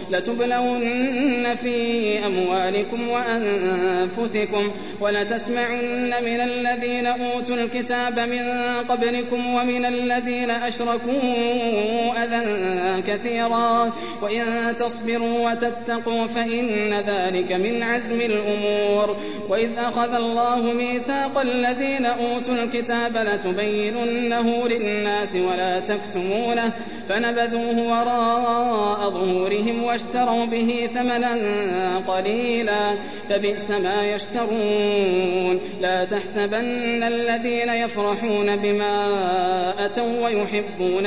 لتبلون في أموالكم وأنفسكم ولتسمعن من الذين أوتوا الكتاب من قبلكم ومن الذين أشركوا أذى كثيرا وإن تصبروا وتتقوا فإن ذلك من عزم الأمور. وإذ أخذ الله ميثاق الذين أوتوا الكتاب لتبيننه للناس ولا تكتمونه فنبذوه وراء ظهورهم واشتروا به ثمنا قليلا فبئس ما يشترون. لا تحسبن الذين يفرحون بما أتوا ويحبون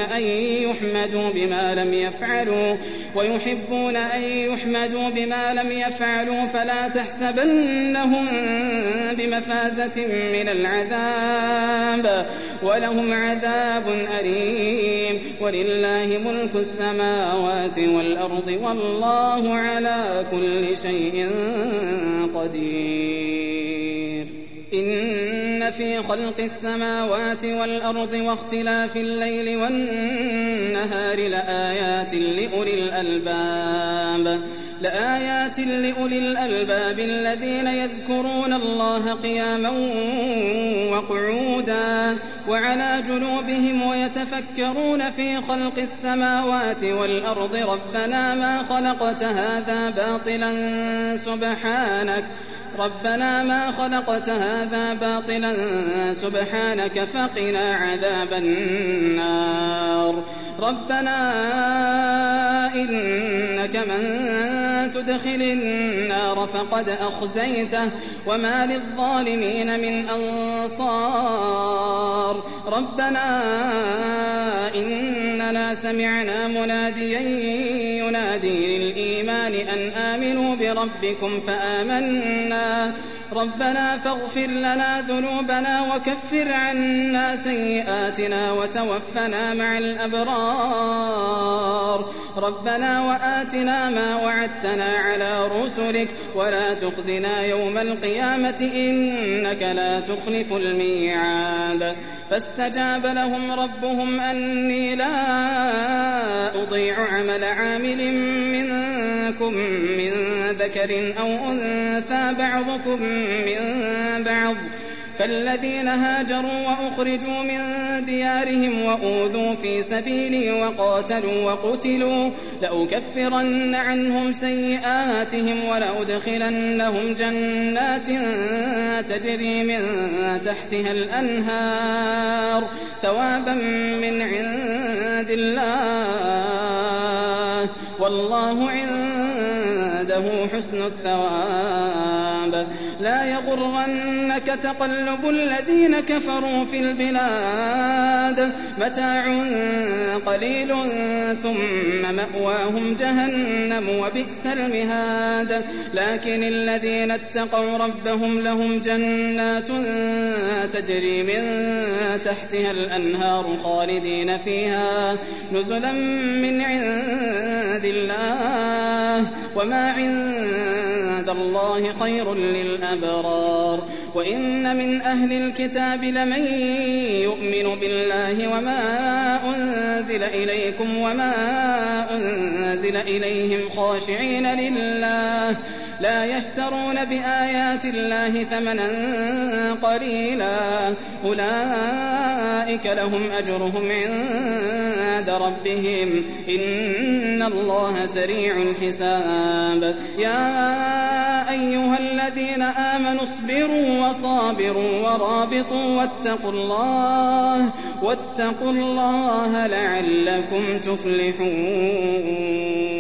أن يحمدوا بما لم يفعلوا فلا تحسبنهم بمفازة من العذاب ولهم عذاب أليم. ولله ملك السماوات والأرض والله على كل شيء قدير. إن في خلق السماوات والأرض واختلاف الليل والنهار لآيات لأولي الألباب الذين يذكرون الله قياما وقعودا وعلى جنوبهم ويتفكرون في خلق السماوات والأرض ربنا ما خلقت هذا باطلا سبحانك فقنا عذاب النار. ربنا إنك من تدخل النار فقد أخزيته وما للظالمين من أنصار. ربنا إننا سمعنا مناديا ينادي للإيمان أن آمنوا بربكم فآمنا. ربنا فاغفر لنا ذنوبنا وكفر عنا سيئاتنا وتوفنا مع الأبرار. ربنا وآتنا ما وعدتنا على رسلك ولا تخزنا يوم القيامة إنك لا تخلف الميعاد. فاستجاب لهم ربهم أني لا أضيع عمل عامل منكم من ذكر أو أنثى بعضكم من بعض فالذين هاجروا وأخرجوا من ديارهم وأوذوا في سبيلي وقاتلوا وقتلوا لأكفرن عنهم سيئاتهم ولأدخلنهم جنات تجري من تحتها الأنهار ثوابا من عند الله والله عنده حسن الثواب. لا يغرنك تقلب الذين كفروا في البلاد متاع قليل ثم مأواهم جهنم وبئس المهاد. لكن الذين اتقوا ربهم لهم جنات تجري من تحتها الأنهار خالدين فيها نزلا من عند الله وما عند الله خير للأبرار. وإن من أهل الكتاب لمن يؤمن بالله وما أنزل إليكم وما أنزل إليهم خاشعين لله لا يشترون بآيات الله ثمنا قليلا أولئك لهم أجرهم عند ربهم إن الله سريع الحساب. يا أيها الذين آمنوا اصبروا وصابروا ورابطوا واتقوا الله لعلكم تفلحون.